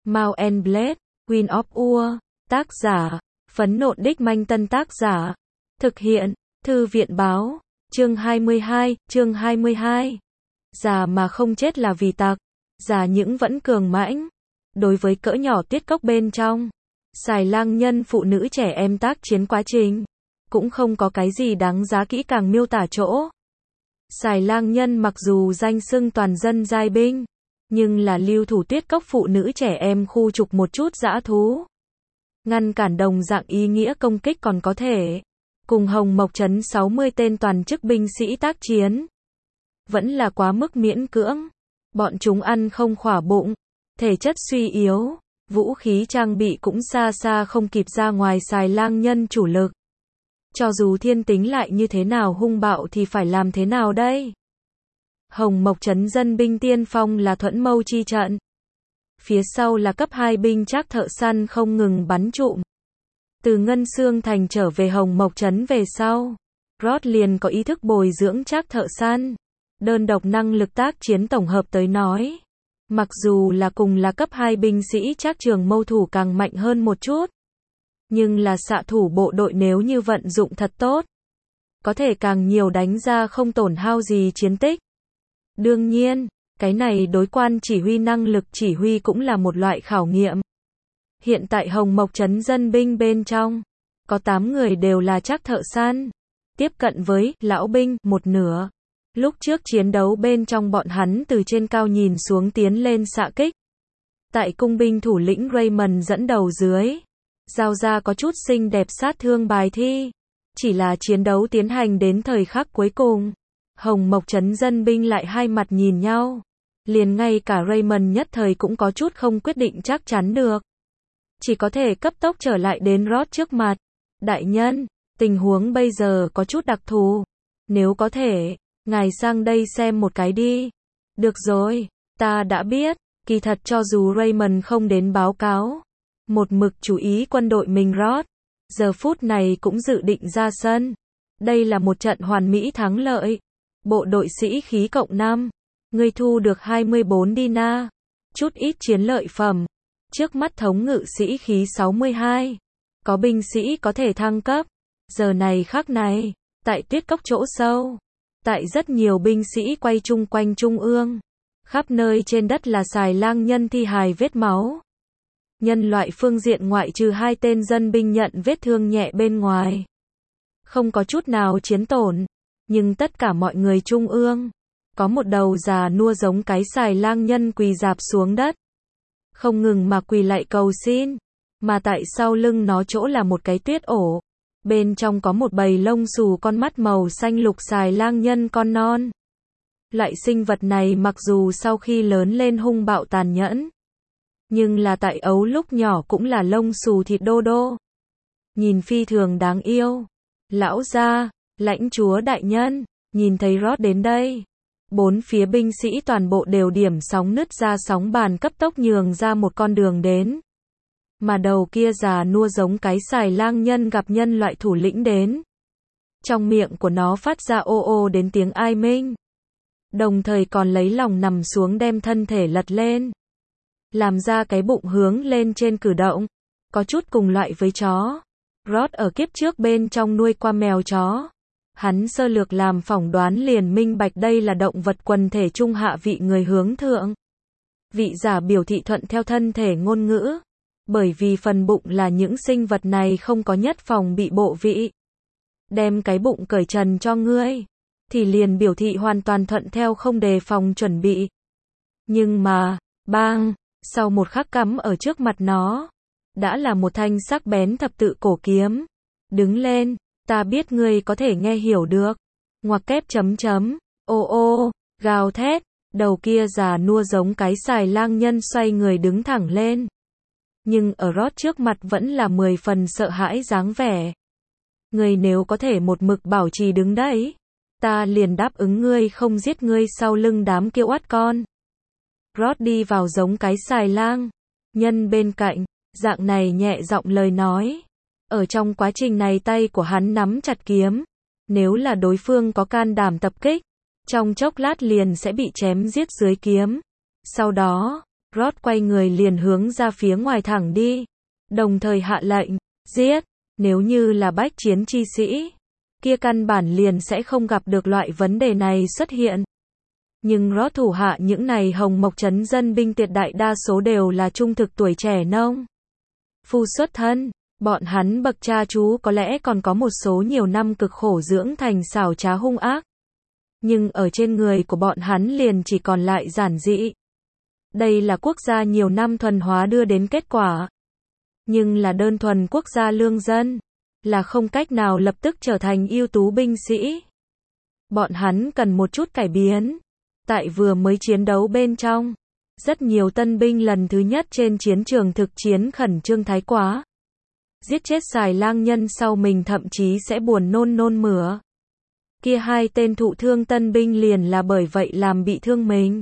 Mount and Blade, Queen of War, tác giả, Phấn Nộn Đích Manh Tân tác giả, thực hiện, Thư viện báo, chương 22, già mà không chết là vì tặc, già những vẫn cường mãnh. Đối với cỡ nhỏ Tuyết Cốc bên trong, xài lang nhân phụ nữ trẻ em tác chiến quá trình, cũng không có cái gì đáng giá kỹ càng miêu tả chỗ. Xài lang nhân mặc dù danh xưng toàn dân giai binh, nhưng là lưu thủ Tuyết Cốc phụ nữ trẻ em khu trục một chút dã thú. Ngăn cản đồng dạng ý nghĩa công kích còn có thể. Cùng Hồng Mộc Trấn 60 tên toàn chức binh sĩ tác chiến. Vẫn là quá mức miễn cưỡng. Bọn chúng ăn không khỏa bụng, thể chất suy yếu, vũ khí trang bị cũng xa xa không kịp ra ngoài xài lang nhân chủ lực. Cho dù thiên tính lại như thế nào hung bạo thì phải làm thế nào đây? Hồng Mộc Trấn dân binh tiên phong là Thuẫn Mâu chi trận. Phía sau là cấp 2 binh trác thợ săn không ngừng bắn trụm. Từ Ngân Xương Thành trở về Hồng Mộc Trấn về sau, Rod liền có ý thức bồi dưỡng trác thợ săn. Đơn độc năng lực tác chiến tổng hợp tới nói, mặc dù là cùng là cấp 2 binh sĩ trác trường mâu thủ càng mạnh hơn một chút, nhưng là xạ thủ bộ đội nếu như vận dụng thật tốt, có thể càng nhiều đánh ra không tổn hao gì chiến tích. Đương nhiên, cái này đối quan chỉ huy năng lực chỉ huy cũng là một loại khảo nghiệm. Hiện tại Hồng Mộc Trấn dân binh bên trong, có 8 người đều là trác thợ săn, tiếp cận với lão binh một nửa. Lúc trước chiến đấu bên trong bọn hắn từ trên cao nhìn xuống tiến lên xạ kích. Tại cung binh thủ lĩnh Raymond dẫn đầu dưới, giao ra có chút xinh đẹp sát thương bài thi. Chỉ là chiến đấu tiến hành đến thời khắc cuối cùng, Hồng Mộc Trấn dân binh lại hai mặt nhìn nhau. Liền ngay cả Raymond nhất thời cũng có chút không quyết định chắc chắn được. Chỉ có thể cấp tốc trở lại đến Rod trước mặt. Đại nhân, tình huống bây giờ có chút đặc thù. Nếu có thể, ngài sang đây xem một cái đi. Được rồi, ta đã biết. Kỳ thật cho dù Raymond không đến báo cáo, một mực chú ý quân đội mình Rod, giờ phút này cũng dự định ra sân. Đây là một trận hoàn mỹ thắng lợi. Bộ đội sĩ khí cộng 5. Ngươi thu được 24 dinar. Chút ít chiến lợi phẩm. Trước mắt thống ngự sĩ khí 62. Có binh sĩ có thể thăng cấp. Giờ này khắc này, tại Tuyết Cốc chỗ sâu, tại rất nhiều binh sĩ quay chung quanh trung ương, khắp nơi trên đất là xài lang nhân thi hài vết máu. Nhân loại phương diện ngoại trừ 2 tên dân binh nhận vết thương nhẹ bên ngoài, không có chút nào chiến tổn, nhưng tất cả mọi người trung ương, có một đầu già nua giống cái xài lang nhân quỳ rạp xuống đất, không ngừng mà quỳ lạy cầu xin, mà tại sau lưng nó chỗ là một cái tuyết ổ. Bên trong có một bầy lông xù con mắt màu xanh lục xài lang nhân con non. Loại sinh vật này mặc dù sau khi lớn lên hung bạo tàn nhẫn, nhưng là tại ấu lúc nhỏ cũng là lông xù thịt đô đô. Nhìn phi thường đáng yêu. Lão gia, lãnh chúa đại nhân, nhìn thấy Rod đến đây. 4 phía binh sĩ toàn bộ đều điểm sóng nứt ra sóng bàn cấp tốc nhường ra một con đường đến. Mà đầu kia già nua giống cái xài lang nhân gặp nhân loại thủ lĩnh đến. Trong miệng của nó phát ra ô ô đến tiếng ai minh. Đồng thời còn lấy lòng nằm xuống đem thân thể lật lên. Làm ra cái bụng hướng lên trên cử động. Có chút cùng loại với chó. Rod ở kiếp trước bên trong nuôi qua mèo chó. Hắn sơ lược làm phỏng đoán liền minh bạch đây là động vật quần thể trung hạ vị người hướng thượng. Vị giả biểu thị thuận theo thân thể ngôn ngữ. Bởi vì phần bụng là những sinh vật này không có nhất phòng bị bộ vị. Đem cái bụng cởi trần cho ngươi, thì liền biểu thị hoàn toàn thuận theo không đề phòng chuẩn bị. Nhưng mà, bang, sau một khắc cắm ở trước mặt nó, đã là một thanh sắc bén thập tự cổ kiếm. Đứng lên, ta biết ngươi có thể nghe hiểu được. Ngoặc kép chấm chấm, ô ô, gào thét, đầu kia già nua giống cái xài lang nhân xoay người đứng thẳng lên. Nhưng ở Rod trước mặt vẫn là 10 phần sợ hãi dáng vẻ. Ngươi nếu có thể một mực bảo trì đứng đấy, ta liền đáp ứng ngươi không giết ngươi sau lưng đám kiêu oát con. Rod đi vào giống cái xài lang nhân bên cạnh, dạng này nhẹ giọng lời nói. Ở trong quá trình này tay của hắn nắm chặt kiếm. Nếu là đối phương có can đảm tập kích, trong chốc lát liền sẽ bị chém giết dưới kiếm. Sau đó, Rod quay người liền hướng ra phía ngoài thẳng đi, đồng thời hạ lệnh, giết, nếu như là bách chiến chi sĩ, kia căn bản liền sẽ không gặp được loại vấn đề này xuất hiện. Nhưng Rod thủ hạ những này Hồng Mộc trấn dân binh tuyệt đại đa số đều là trung thực tuổi trẻ nông phu xuất thân, bọn hắn bậc cha chú có lẽ còn có một số nhiều năm cực khổ dưỡng thành xảo trá hung ác. Nhưng ở trên người của bọn hắn liền chỉ còn lại giản dị. Đây là quốc gia nhiều năm thuần hóa đưa đến kết quả. Nhưng là đơn thuần quốc gia lương dân, là không cách nào lập tức trở thành ưu tú binh sĩ. Bọn hắn cần một chút cải biến. Tại vừa mới chiến đấu bên trong, rất nhiều tân binh lần thứ nhất trên chiến trường thực chiến khẩn trương thái quá. Giết chết xài lang nhân sau mình thậm chí sẽ buồn nôn mửa. Kia hai tên thụ thương tân binh liền là bởi vậy làm bị thương mình.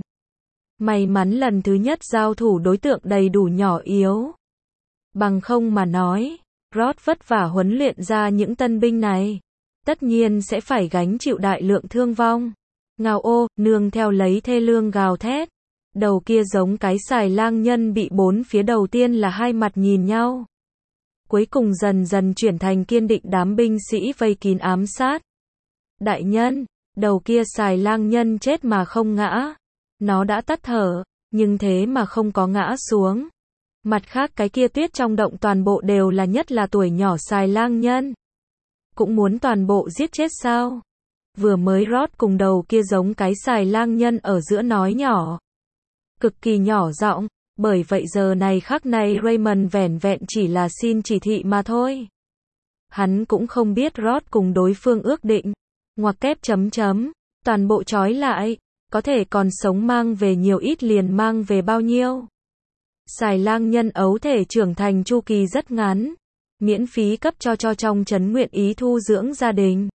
May mắn lần thứ nhất giao thủ đối tượng đầy đủ nhỏ yếu. Bằng không mà nói, Rod vất vả huấn luyện ra những tân binh này, tất nhiên sẽ phải gánh chịu đại lượng thương vong. Ngao ô, nương theo lấy thê lương gào thét. Đầu kia giống cái xài lang nhân bị bốn phía đầu tiên là hai mặt nhìn nhau. Cuối cùng dần dần chuyển thành kiên định đám binh sĩ vây kín ám sát. Đại nhân, đầu kia xài lang nhân chết mà không ngã. Nó đã tắt thở, nhưng thế mà không có ngã xuống. Mặt khác cái kia tuyết trong động toàn bộ đều là nhất là tuổi nhỏ xài lang nhân. Cũng muốn toàn bộ giết chết sao? Vừa mới Rod cùng đầu kia giống cái xài lang nhân ở giữa nói nhỏ. Cực kỳ nhỏ giọng, bởi vậy giờ này khắc này Raymond vẻn vẹn chỉ là xin chỉ thị mà thôi. Hắn cũng không biết Rod cùng đối phương ước định. Ngoặc kép chấm chấm, toàn bộ trói lại, có thể còn sống mang về nhiều ít liền mang về bao nhiêu. Xài lang nhân ấu thể trưởng thành chu kỳ rất ngắn, miễn phí cấp cho trong trấn nguyện ý thu dưỡng gia đình.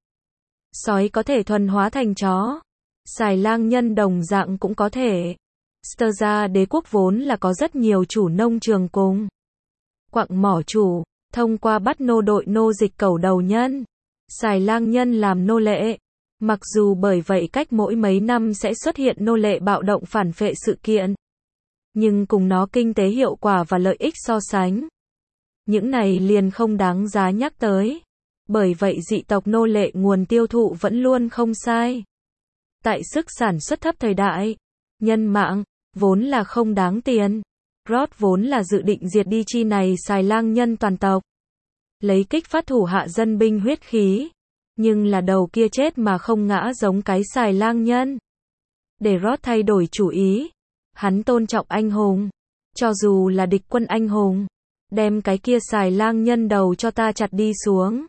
Sói có thể thuần hóa thành chó, xài lang nhân đồng dạng cũng có thể. Sterza đế quốc vốn là có rất nhiều chủ nông trường cùng quặng mỏ chủ, thông qua bắt nô đội nô dịch cẩu đầu nhân, xài lang nhân làm nô lệ. Mặc dù bởi vậy cách mỗi mấy năm sẽ xuất hiện nô lệ bạo động phản phệ sự kiện, nhưng cùng nó kinh tế hiệu quả và lợi ích so sánh, những này liền không đáng giá nhắc tới. Bởi vậy dị tộc nô lệ nguồn tiêu thụ vẫn luôn không sai. Tại sức sản xuất thấp thời đại, nhân mạng vốn là không đáng tiền. Rod vốn là dự định diệt đi chi này xài lang nhân toàn tộc, lấy kích phát thủ hạ dân binh huyết khí. Nhưng là đầu kia chết mà không ngã giống cái xài lang nhân. Để Rod thay đổi chủ ý. Hắn tôn trọng anh hùng. Cho dù là địch quân anh hùng, đem cái kia xài lang nhân đầu cho ta chặt đi xuống.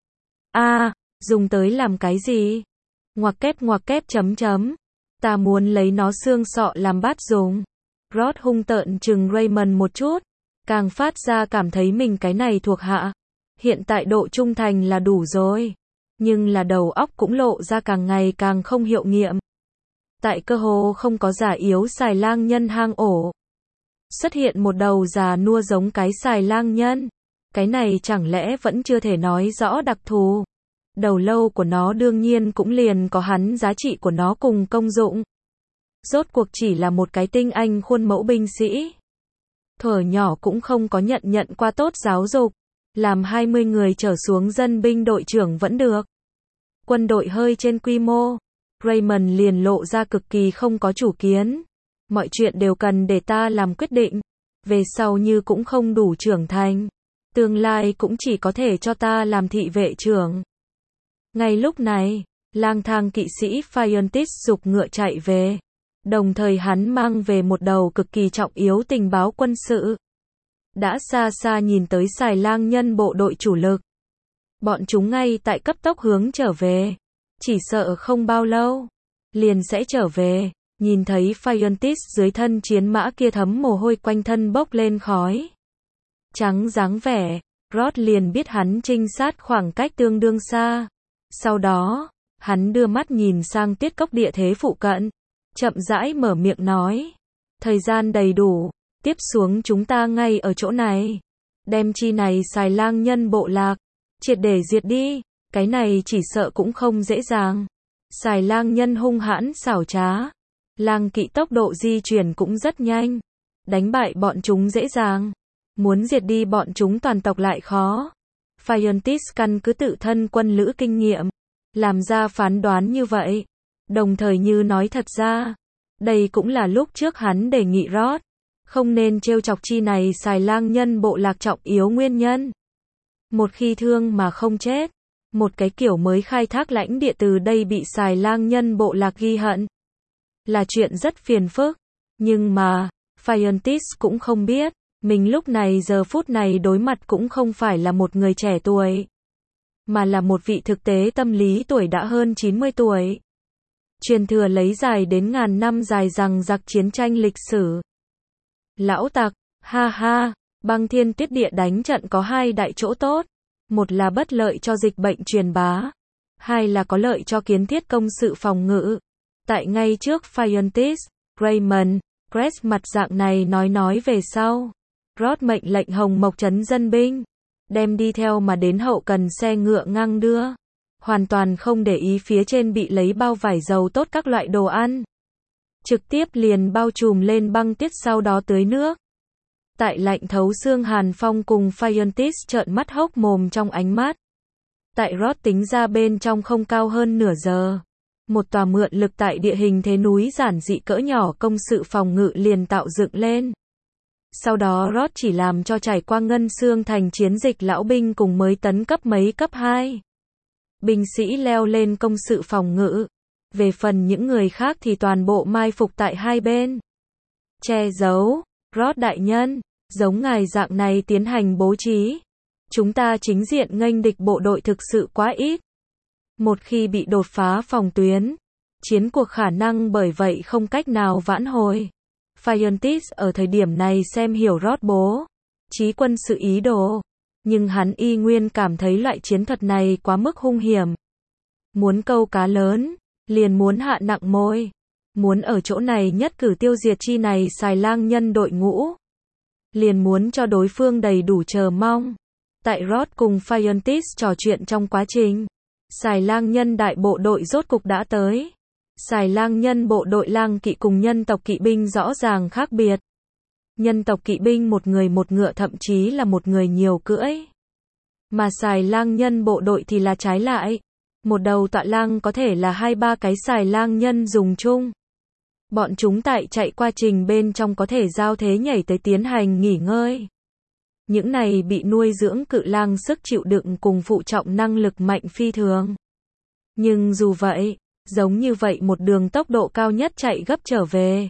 Dùng tới làm cái gì? Ngoặc kép chấm chấm. Ta muốn lấy nó xương sọ làm bát dùng. Rod hung tợn trừng Raymond một chút, càng phát ra cảm thấy mình cái này thuộc hạ. Hiện tại độ trung thành là đủ rồi. Nhưng là đầu óc cũng lộ ra càng ngày càng không hiệu nghiệm. Tại cơ hồ không có giả yếu xài lang nhân hang ổ, xuất hiện một đầu già nua giống cái xài lang nhân. Cái này chẳng lẽ vẫn chưa thể nói rõ đặc thù. Đầu lâu của nó đương nhiên cũng liền có hắn giá trị của nó cùng công dụng. Rốt cuộc chỉ là một cái tinh anh khuôn mẫu binh sĩ. Thuở nhỏ cũng không có nhận qua tốt giáo dục. Làm 20 người trở xuống dân binh đội trưởng vẫn được. Quân đội hơi trên quy mô, Raymond liền lộ ra cực kỳ không có chủ kiến. Mọi chuyện đều cần để ta làm quyết định. Về sau như cũng không đủ trưởng thành. Tương lai cũng chỉ có thể cho ta làm thị vệ trưởng. Ngay lúc này, lang thang kỵ sĩ Fiontis giục ngựa chạy về. Đồng thời hắn mang về một đầu cực kỳ trọng yếu tình báo quân sự. Đã xa xa nhìn tới xài lang nhân bộ đội chủ lực. Bọn chúng ngay tại cấp tốc hướng trở về. Chỉ sợ không bao lâu, liền sẽ trở về. Nhìn thấy Fiontis dưới thân chiến mã kia thấm mồ hôi quanh thân bốc lên khói trắng dáng vẻ, Rod liền biết hắn trinh sát khoảng cách tương đương xa. Sau đó, hắn đưa mắt nhìn sang tiết cốc địa thế phụ cận, chậm rãi mở miệng nói. Thời gian đầy đủ, tiếp xuống chúng ta ngay ở chỗ này. Đem chi này xài lang nhân bộ lạc, triệt để diệt đi, cái này chỉ sợ cũng không dễ dàng. Xài lang nhân hung hãn xảo trá, lang kỵ tốc độ di chuyển cũng rất nhanh. Đánh bại bọn chúng dễ dàng. Muốn diệt đi bọn chúng toàn tộc lại khó. Phiontis căn cứ tự thân quân lữ kinh nghiệm, làm ra phán đoán như vậy. Đồng thời như nói thật ra, đây cũng là lúc trước hắn đề nghị Roth không nên trêu chọc chi này xài lang nhân bộ lạc trọng yếu nguyên nhân. Một khi thương mà không chết, một cái kiểu mới khai thác lãnh địa từ đây bị xài lang nhân bộ lạc ghi hận, là chuyện rất phiền phức. Nhưng mà, Phiontis cũng không biết, mình lúc này giờ phút này đối mặt cũng không phải là một người trẻ tuổi, mà là một vị thực tế tâm lý tuổi đã hơn 90 tuổi. Truyền thừa lấy dài đến ngàn năm dài rằng giặc chiến tranh lịch sử. Lão tặc, ha ha, băng thiên tuyết địa đánh trận có hai đại chỗ tốt. Một là bất lợi cho dịch bệnh truyền bá. Hai là có lợi cho kiến thiết công sự phòng ngự. Tại ngay trước Phiontis, Raymond, Crest mặt dạng này nói về sau. Roth mệnh lệnh Hồng Mộc trấn dân binh, đem đi theo mà đến hậu cần xe ngựa ngang đưa. Hoàn toàn không để ý phía trên bị lấy bao vải dầu tốt các loại đồ ăn. Trực tiếp liền bao trùm lên băng tuyết sau đó tưới nước. Tại lạnh thấu xương hàn phong cùng Phiontis trợn mắt hốc mồm trong ánh mắt. Tại Roth tính ra bên trong không cao hơn nửa giờ. Một tòa mượn lực tại địa hình thế núi giản dị cỡ nhỏ công sự phòng ngự liền tạo dựng lên. Sau đó Roth chỉ làm cho trải qua ngân xương thành chiến dịch lão binh cùng mới tấn cấp mấy cấp 2. Binh sĩ leo lên công sự phòng ngự. Về phần những người khác thì toàn bộ mai phục tại hai bên. Che giấu, Roth đại nhân, giống ngài dạng này tiến hành bố trí. Chúng ta chính diện nghênh địch bộ đội thực sự quá ít. Một khi bị đột phá phòng tuyến, chiến cuộc khả năng bởi vậy không cách nào vãn hồi. Phiontis ở thời điểm này xem hiểu Roth bố trí quân sự ý đồ, nhưng hắn y nguyên cảm thấy loại chiến thuật này quá mức hung hiểm. Muốn câu cá lớn, liền muốn hạ nặng môi. Muốn ở chỗ này nhất cử tiêu diệt chi này xài lang nhân đội ngũ, liền muốn cho đối phương đầy đủ chờ mong. Tại Roth cùng Phiontis trò chuyện trong quá trình, xài lang nhân đại bộ đội rốt cục đã tới. Xài lang nhân bộ đội lang kỵ cùng nhân tộc kỵ binh rõ ràng khác biệt. Nhân tộc kỵ binh một người một ngựa thậm chí là một người nhiều cưỡi. Mà xài lang nhân bộ đội thì là trái lại. Một đầu tọa lang có thể là 2-3 cái xài lang nhân dùng chung. Bọn chúng tại chạy qua trình bên trong có thể giao thế nhảy tới tiến hành nghỉ ngơi. Những này bị nuôi dưỡng cự lang sức chịu đựng cùng phụ trọng năng lực mạnh phi thường. Nhưng dù vậy, giống như vậy một đường tốc độ cao nhất chạy gấp trở về.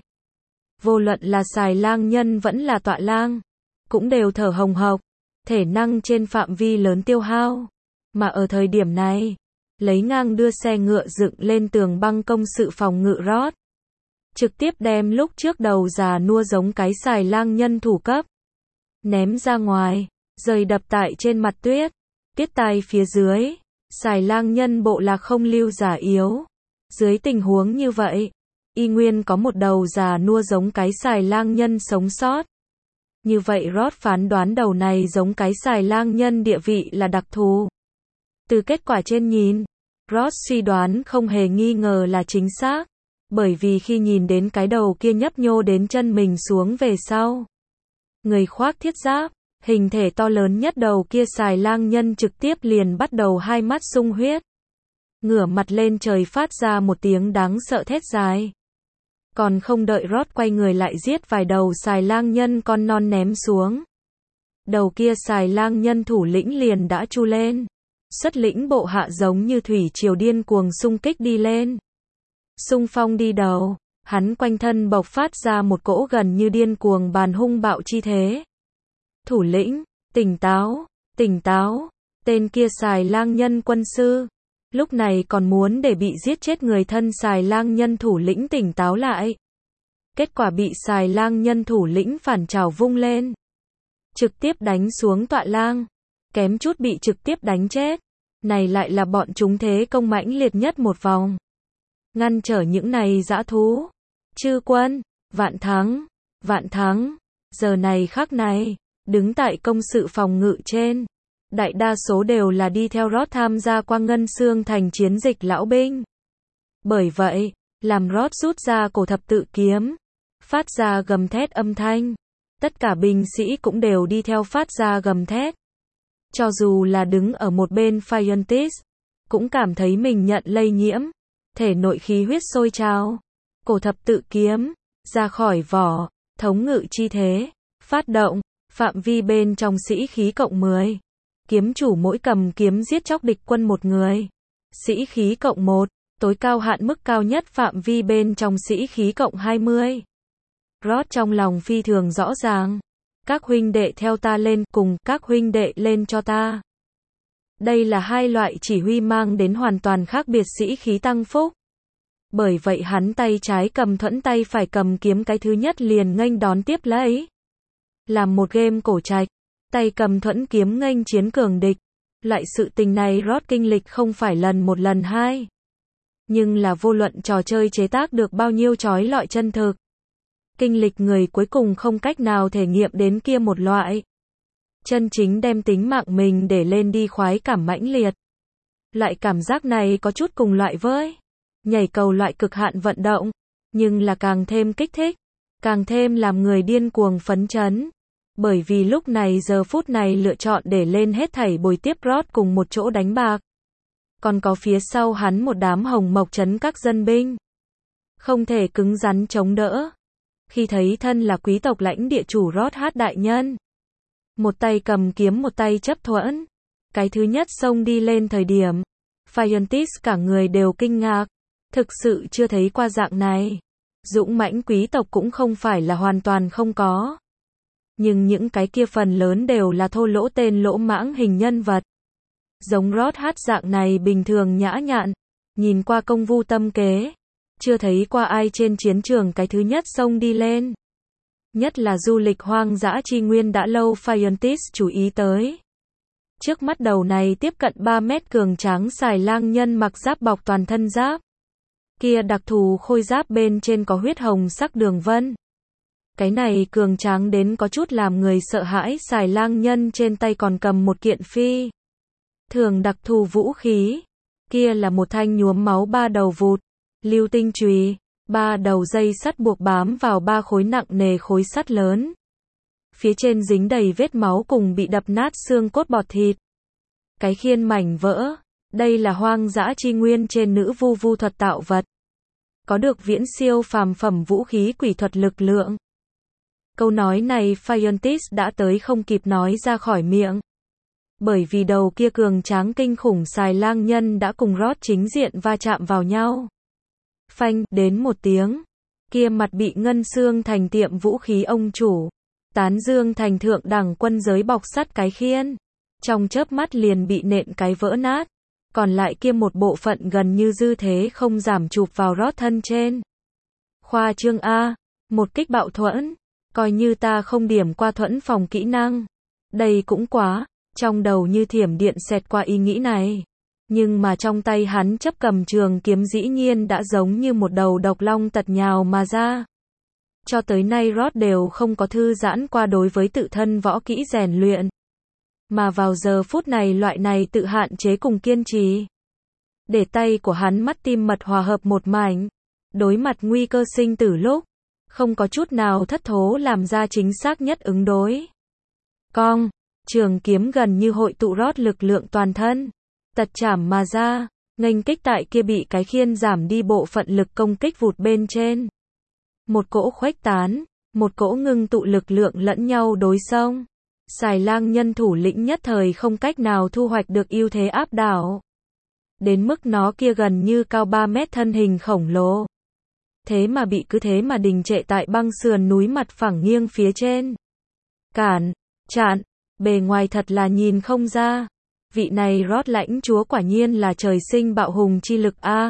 Vô luận là xài lang nhân vẫn là tọa lang, cũng đều thở hồng hộc, thể năng trên phạm vi lớn tiêu hao. Mà ở thời điểm này, lấy ngang đưa xe ngựa dựng lên tường băng công sự phòng ngự Roth. Trực tiếp đem lúc trước đầu già nua giống cái xài lang nhân thủ cấp. Ném ra ngoài, rơi đập tại trên mặt tuyết. Tuyết tai phía dưới, xài lang nhân bộ lạc không lưu giả yếu. Dưới tình huống như vậy, y nguyên có một đầu già nua giống cái xài lang nhân sống sót. Như vậy Roth phán đoán đầu này giống cái xài lang nhân địa vị là đặc thù. Từ kết quả trên nhìn, Roth suy đoán không hề nghi ngờ là chính xác. Bởi vì khi nhìn đến cái đầu kia nhấp nhô đến chân mình xuống về sau. Người khoác thiết giáp, hình thể to lớn nhất đầu kia xài lang nhân trực tiếp liền bắt đầu hai mắt sung huyết. Ngửa mặt lên trời phát ra một tiếng đáng sợ thét dài. Còn không đợi Roth quay người lại giết vài đầu xài lang nhân con non ném xuống. Đầu kia xài lang nhân thủ lĩnh liền đã chu lên. Xuất lĩnh bộ hạ giống như thủy triều điên cuồng xung kích đi lên. Xung phong đi đầu, hắn quanh thân bộc phát ra một cỗ gần như điên cuồng bàn hung bạo chi thế. Thủ lĩnh, tỉnh táo, tỉnh táo, tên kia xài lang nhân quân sư. Lúc này còn muốn để bị giết chết người thân xài lang nhân thủ lĩnh tỉnh táo lại. Kết quả bị xài lang nhân thủ lĩnh phản trảo vung lên. Trực tiếp đánh xuống tọa lang. Kém chút bị trực tiếp đánh chết. Này lại là bọn chúng thế công mãnh liệt nhất một vòng. Ngăn trở những này dã thú. Chư quân, vạn thắng, giờ này khắc này, đứng tại công sự phòng ngự trên. Đại đa số đều là đi theo Roth tham gia qua ngân xương thành chiến dịch lão binh. Bởi vậy, làm Roth rút ra cổ thập tự kiếm, phát ra gầm thét âm thanh, Tất cả binh sĩ cũng đều đi theo phát ra gầm thét. Cho dù là đứng ở một bên Phiontis, cũng cảm thấy mình nhận lây nhiễm, thể nội khí huyết sôi trào. Cổ thập tự kiếm, ra khỏi vỏ, thống ngự chi thế, phát động, phạm vi bên trong sĩ khí cộng 10. Kiếm chủ mỗi cầm kiếm giết chóc địch quân một người. Sĩ khí cộng 1, tối cao hạn mức cao nhất phạm vi bên trong sĩ khí cộng 20. Rod trong lòng phi thường rõ ràng. Các huynh đệ theo ta lên, cùng các huynh đệ lên cho ta. Đây là hai loại chỉ huy mang đến hoàn toàn khác biệt sĩ khí tăng phúc. Bởi vậy hắn tay trái cầm thuẫn, tay phải cầm kiếm, cái thứ nhất liền nghênh đón tiếp lấy. Làm một game cổ trạch, tay cầm thuẫn kiếm nghênh chiến cường địch. Loại sự tình này Rod kinh lịch không phải lần một lần hai. Nhưng là vô luận trò chơi chế tác được bao nhiêu chói lọi chân thực. Kinh lịch người cuối cùng không cách nào thể nghiệm đến kia một loại. Chân chính đem tính mạng mình để lên đi khoái cảm mãnh liệt. Loại cảm giác này có chút cùng loại với nhảy cầu loại cực hạn vận động, nhưng là càng thêm kích thích, càng thêm làm người điên cuồng phấn chấn. Bởi vì lúc này giờ phút này lựa chọn để lên hết thảy bồi tiếp Rod cùng một chỗ đánh bạc. Còn có phía sau hắn một đám hồng mộc trấn các dân binh. Không thể cứng rắn chống đỡ. Khi thấy thân là quý tộc lãnh địa chủ Rod hát đại nhân. Một tay cầm kiếm, một tay chấp thuẫn. Cái thứ nhất xông đi lên thời điểm. Phiontis cả người đều kinh ngạc. Thực sự chưa thấy qua dạng này. Dũng mãnh quý tộc cũng không phải là hoàn toàn không có. Nhưng những cái kia phần lớn đều là thô lỗ tên lỗ mãng hình nhân vật. Giống Rod hát dạng này bình thường nhã nhặn. Nhìn qua công vu tâm kế. Chưa thấy qua ai trên chiến trường cái thứ nhất xông đi lên. Nhất là du lịch hoang dã chi nguyên đã lâu Phiontis chú ý tới. Trước mắt đầu này tiếp cận 3 mét cường tráng xài lang nhân mặc giáp bọc toàn thân giáp. Kia đặc thù khôi giáp bên trên có huyết hồng sắc đường vân. Cái này cường tráng đến có chút làm người sợ hãi, xài lang nhân trên tay còn cầm một kiện phi thường đặc thù vũ khí. Kia là một thanh nhuốm máu 3 đầu vụt, lưu tinh chùy, 3 đầu dây sắt buộc bám vào 3 khối nặng nề khối sắt lớn. Phía trên dính đầy vết máu cùng bị đập nát xương cốt bọt thịt. Cái khiên mảnh vỡ. Đây là hoang dã chi nguyên trên nữ vu thuật tạo vật. Có được viễn siêu phàm phẩm vũ khí quỷ thuật lực lượng. Câu nói này Phiontis đã tới không kịp nói ra khỏi miệng. Bởi vì đầu kia cường tráng kinh khủng xài lang nhân đã cùng Rod chính diện va chạm vào nhau. Phanh, đến một tiếng. Kia mặt bị ngân xương thành tiệm vũ khí ông chủ. Tán dương thành thượng đẳng quân giới bọc sắt cái khiên. Trong chớp mắt liền bị nện cái vỡ nát. Còn lại kia một bộ phận gần như dư thế không giảm chụp vào Rod thân trên. Khoa trương A. Một kích bạo thuẫn. Coi như ta không điểm qua thuẫn phòng kỹ năng. Đây cũng quá. Trong đầu như thiểm điện xẹt qua ý nghĩ này. Nhưng mà trong tay hắn chấp cầm trường kiếm dĩ nhiên đã giống như một đầu độc long tật nhào mà ra. Cho tới nay Rod đều không có thư giãn qua đối với tự thân võ kỹ rèn luyện. Mà vào giờ phút này loại này tự hạn chế cùng kiên trì. Để tay của hắn mắt tim mật hòa hợp một mảnh. Đối mặt nguy cơ sinh tử lúc. Không có chút nào thất thố làm ra chính xác nhất ứng đối. Cong, trường kiếm gần như hội tụ Rod lực lượng toàn thân. Tật chảm mà ra, nghênh kích tại kia bị cái khiên giảm đi bộ phận lực công kích vụt bên trên. Một cỗ khuếch tán, một cỗ ngưng tụ lực lượng lẫn nhau đối xông. Xài lang nhân thủ lĩnh nhất thời không cách nào thu hoạch được ưu thế áp đảo. Đến mức nó kia gần như cao 3 mét thân hình khổng lồ. Thế mà bị cứ thế mà đình trệ tại băng sườn núi mặt phẳng nghiêng phía trên. Cản, chặn, bề ngoài thật là nhìn không ra. Vị này Rod lãnh chúa quả nhiên là trời sinh bạo hùng chi lực A.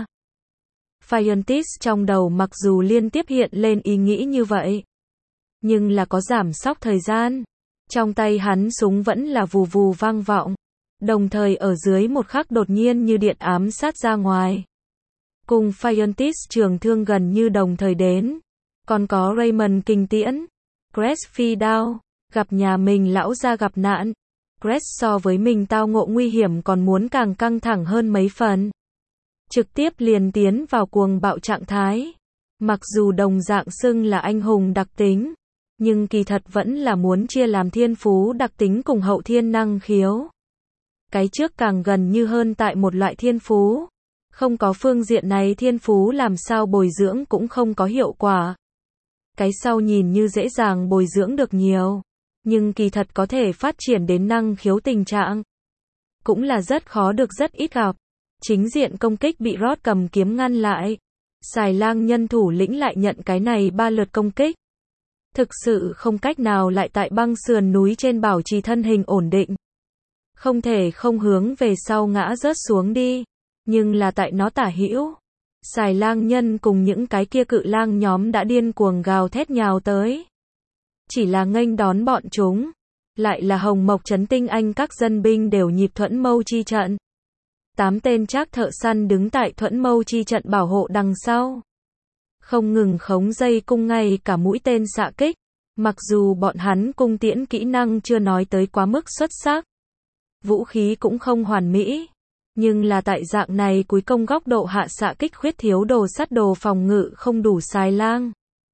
Phiontis trong đầu mặc dù liên tiếp hiện lên ý nghĩ như vậy. Nhưng là có giảm sóc thời gian. Trong tay hắn súng vẫn là vù vù vang vọng. Đồng thời ở dưới một khắc đột nhiên như điện ám sát ra ngoài. Cùng Phiontis trường thương gần như đồng thời đến. Còn có Raymond kinh tiễn. Crest phi đao. Gặp nhà mình lão gia gặp nạn. Crest so với mình tao ngộ nguy hiểm còn muốn càng căng thẳng hơn mấy phần. Trực tiếp liền tiến vào cuồng bạo trạng thái. Mặc dù đồng dạng xưng là anh hùng đặc tính. Nhưng kỳ thật vẫn là muốn chia làm thiên phú đặc tính cùng hậu thiên năng khiếu. Cái trước càng gần như hơn tại một loại thiên phú. Không có phương diện này thiên phú làm sao bồi dưỡng cũng không có hiệu quả. Cái sau nhìn như dễ dàng bồi dưỡng được nhiều, nhưng kỳ thật có thể phát triển đến năng khiếu tình trạng. Cũng là rất khó được rất ít gặp. Chính diện công kích bị Rod cầm kiếm ngăn lại. Xài lang nhân thủ lĩnh lại nhận cái này 3 lượt công kích. Thực sự không cách nào lại tại băng sườn núi trên bảo trì thân hình ổn định. Không thể không hướng về sau ngã rớt xuống đi. Nhưng là tại nó tả hữu. Xài lang nhân cùng những cái kia cự lang nhóm đã điên cuồng gào thét nhào tới. Chỉ là nghênh đón bọn chúng. Lại là Hồng Mộc trấn tinh anh các dân binh đều nhịp thuẫn mâu chi trận. 8 tên trác thợ săn đứng tại thuẫn mâu chi trận bảo hộ đằng sau. Không ngừng khống dây cung ngay cả mũi tên xạ kích. Mặc dù bọn hắn cung tiễn kỹ năng chưa nói tới quá mức xuất sắc. Vũ khí cũng không hoàn mỹ. Nhưng là tại dạng này cuối công góc độ hạ xạ kích khuyết thiếu đồ sắt đồ phòng ngự không đủ xài lang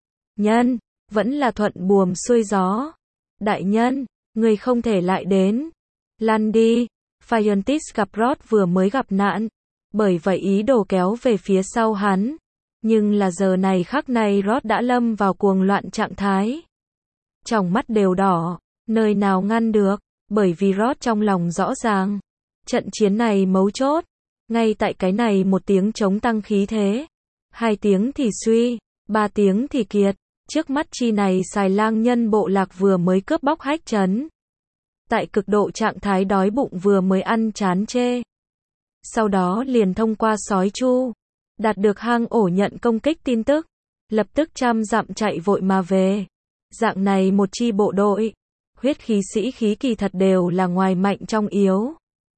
nhân, vẫn là thuận buồm xuôi gió. Đại nhân, người không thể lại đến. Lăn đi. Phiontis gặp Rod vừa mới gặp nạn. Bởi vậy ý đồ kéo về phía sau hắn. Nhưng là giờ này khắc này Rod đã lâm vào cuồng loạn trạng thái. Tròng mắt đều đỏ. Nơi nào ngăn được. Bởi vì Rod trong lòng rõ ràng. Trận chiến này mấu chốt. Ngay tại cái này 1 tiếng chống tăng khí thế. 2 tiếng thì suy. 3 tiếng thì kiệt. Trước mắt chi này xài lang nhân bộ lạc vừa mới cướp bóc Hách trấn. Tại cực độ trạng thái đói bụng vừa mới ăn chán chê. Sau đó liền thông qua sói chu. Đạt được hang ổ nhận công kích tin tức. Lập tức trăm dặm chạy vội mà về. Dạng này một chi bộ đội. Huyết khí sĩ khí kỳ thật đều là ngoài mạnh trong yếu.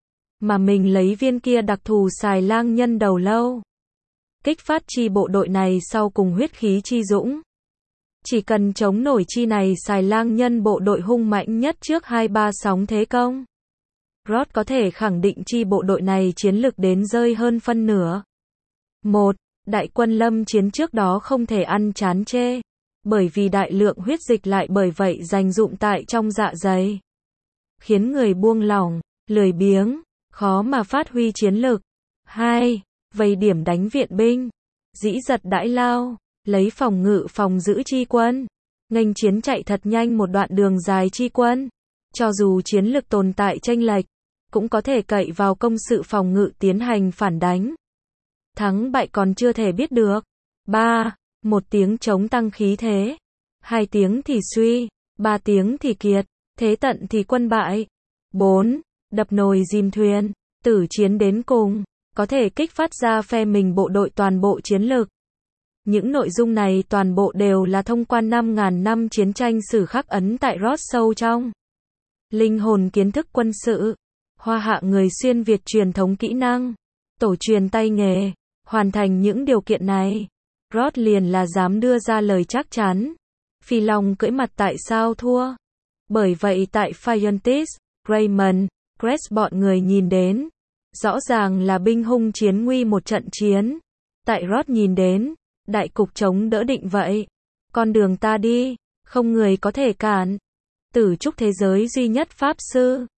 Mà mình lấy viên kia đặc thù xài lang nhân đầu lâu. Kích phát chi bộ đội này sau cùng huyết khí chi dũng. Chỉ cần chống nổi chi này xài lang nhân bộ đội hung mạnh nhất trước 2-3 sóng thế công. Rod có thể khẳng định chi bộ đội này chiến lực đến rơi hơn phân nửa. 1. Đại quân lâm chiến trước đó không thể ăn chán chê. Bởi vì đại lượng huyết dịch lại bởi vậy dành dụm tại trong dạ dày. Khiến người buông lỏng, lười biếng, khó mà phát huy chiến lực. 2. Vây điểm đánh viện binh. Dĩ giật đãi lao. Lấy phòng ngự phòng giữ chi quân. Nghênh chiến chạy thật nhanh một đoạn đường dài chi quân. Cho dù chiến lực tồn tại chênh lệch, cũng có thể cậy vào công sự phòng ngự tiến hành phản đánh. Thắng bại còn chưa thể biết được. 3. 1 tiếng chống tăng khí thế. 2 tiếng thì suy. 3 tiếng thì kiệt. Thế tận thì quân bại. 4. Đập nồi dìm thuyền. Tử chiến đến cùng. Có thể kích phát ra phe mình bộ đội toàn bộ chiến lược. Những nội dung này toàn bộ đều là thông qua 5.000 năm chiến tranh sử khắc ấn tại Rod sâu trong. Linh hồn kiến thức quân sự. Hoa hạ người xuyên Việt truyền thống kỹ năng. Tổ truyền tay nghề. Hoàn thành những điều kiện này. Rod liền là dám đưa ra lời chắc chắn. Phi Long cưỡi mặt tại sao thua. Bởi vậy tại Phiontis, Raymond, Crest bọn người nhìn đến. Rõ ràng là binh hung chiến nguy một trận chiến. Tại Rod nhìn đến. Đại cục chống đỡ định vậy. Con đường ta đi. Không người có thể cản. Tử trúc thế giới duy nhất pháp sư.